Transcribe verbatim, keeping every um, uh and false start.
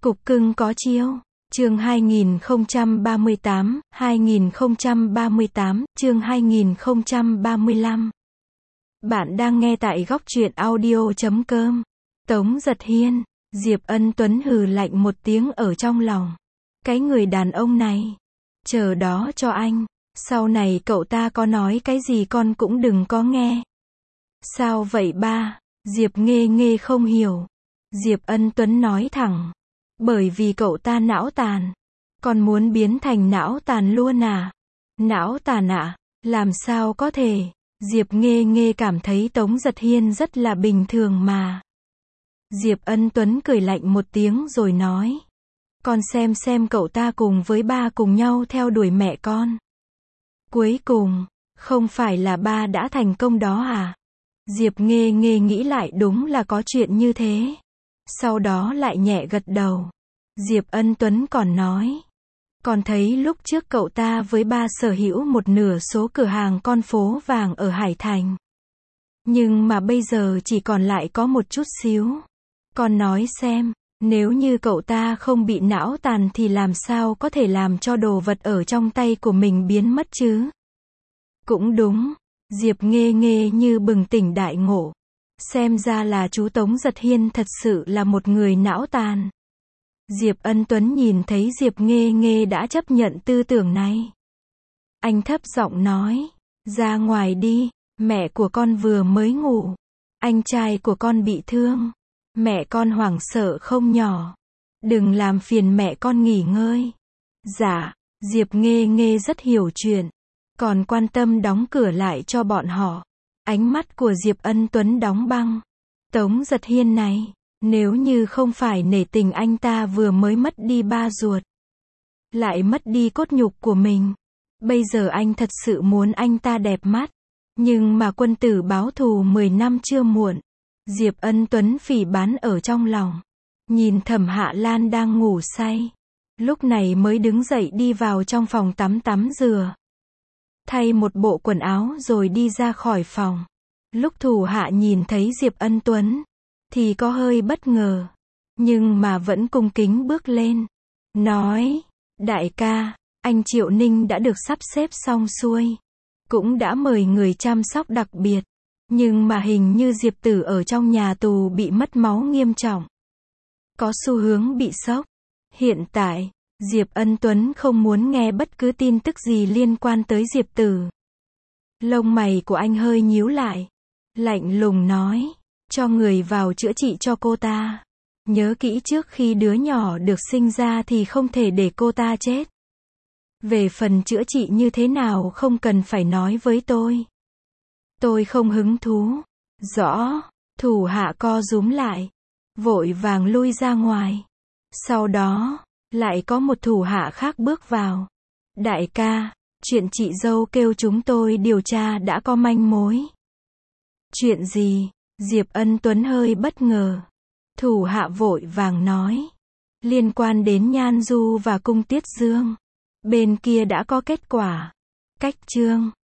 Cục cưng có chiêu. Chương hai nghìn không trăm ba mươi tám, hai nghìn không trăm ba mươi tám, chương hai nghìn không trăm ba mươi lăm. Bạn đang nghe tại góc truyện audio chấm com. Tống Giật Hiên. Diệp Ân Tuấn hừ lạnh một tiếng ở trong lòng. Cái người đàn ông này. Chờ đó cho anh. Sau này cậu ta có nói cái gì con cũng đừng có nghe. Sao vậy ba? Diệp Nghê Nghê không hiểu. Diệp Ân Tuấn nói thẳng. Bởi vì cậu ta não tàn. Con muốn biến thành não tàn luôn à? Não tàn ạ? À? Làm sao có thể? Diệp Nghê Nghê cảm thấy Tống Giật Hiên rất là bình thường mà. Diệp Ân Tuấn cười lạnh một tiếng rồi nói. Con xem xem cậu ta cùng với ba cùng nhau theo đuổi mẹ con. Cuối cùng, không phải là ba đã thành công đó à? Diệp Nghê Nghê nghĩ lại đúng là có chuyện như thế. Sau đó lại nhẹ gật đầu. Diệp Ân Tuấn còn nói. Còn thấy lúc trước cậu ta với ba sở hữu một nửa số cửa hàng con phố vàng ở Hải Thành. Nhưng mà bây giờ chỉ còn lại có một chút xíu. Con nói xem, nếu như cậu ta không bị não tàn thì làm sao có thể làm cho đồ vật ở trong tay của mình biến mất chứ? Cũng đúng. Diệp Nghê Nghê như bừng tỉnh đại ngộ. Xem ra là chú Tống Giật Hiên thật sự là một người não tàn. Diệp Ân Tuấn nhìn thấy Diệp Nghê Nghê đã chấp nhận tư tưởng này. Anh thấp giọng nói, ra ngoài đi, mẹ của con vừa mới ngủ. Anh trai của con bị thương. Mẹ con hoảng sợ không nhỏ. Đừng làm phiền mẹ con nghỉ ngơi. Dạ, Diệp Nghê Nghê rất hiểu chuyện. Còn quan tâm đóng cửa lại cho bọn họ. Ánh mắt của Diệp Ân Tuấn đóng băng. Tống Giật Hiên này, nếu như không phải nể tình anh ta vừa mới mất đi ba ruột, lại mất đi cốt nhục của mình. Bây giờ anh thật sự muốn anh ta đẹp mắt. Nhưng mà quân tử báo thù mười năm chưa muộn. Diệp Ân Tuấn phỉ báng ở trong lòng. Nhìn Thẩm Hạ Lan đang ngủ say. Lúc này mới đứng dậy đi vào trong phòng tắm tắm rửa. Thay một bộ quần áo rồi đi ra khỏi phòng. Lúc thủ hạ nhìn thấy Diệp Ân Tuấn, thì có hơi bất ngờ. Nhưng mà vẫn cung kính bước lên. Nói, đại ca, anh Triệu Ninh đã được sắp xếp xong xuôi. Cũng đã mời người chăm sóc đặc biệt. Nhưng mà hình như Diệp Tử ở trong nhà tù bị mất máu nghiêm trọng. Có xu hướng bị sốc. Hiện tại, Diệp Ân Tuấn không muốn nghe bất cứ tin tức gì liên quan tới Diệp Tử. Lông mày của anh hơi nhíu lại. Lạnh lùng nói, cho người vào chữa trị cho cô ta. Nhớ kỹ trước khi đứa nhỏ được sinh ra thì không thể để cô ta chết. Về phần chữa trị như thế nào không cần phải nói với tôi. Tôi không hứng thú. Rõ, thủ hạ co rúm lại. Vội vàng lui ra ngoài. Sau đó, lại có một thủ hạ khác bước vào. Đại ca, chuyện chị dâu kêu chúng tôi điều tra đã có manh mối. Chuyện gì? Diệp Ân Tuấn hơi bất ngờ. Thủ hạ vội vàng nói. Liên quan đến Nhan Du và Cung Tiết Dương. Bên kia đã có kết quả. Cách chương.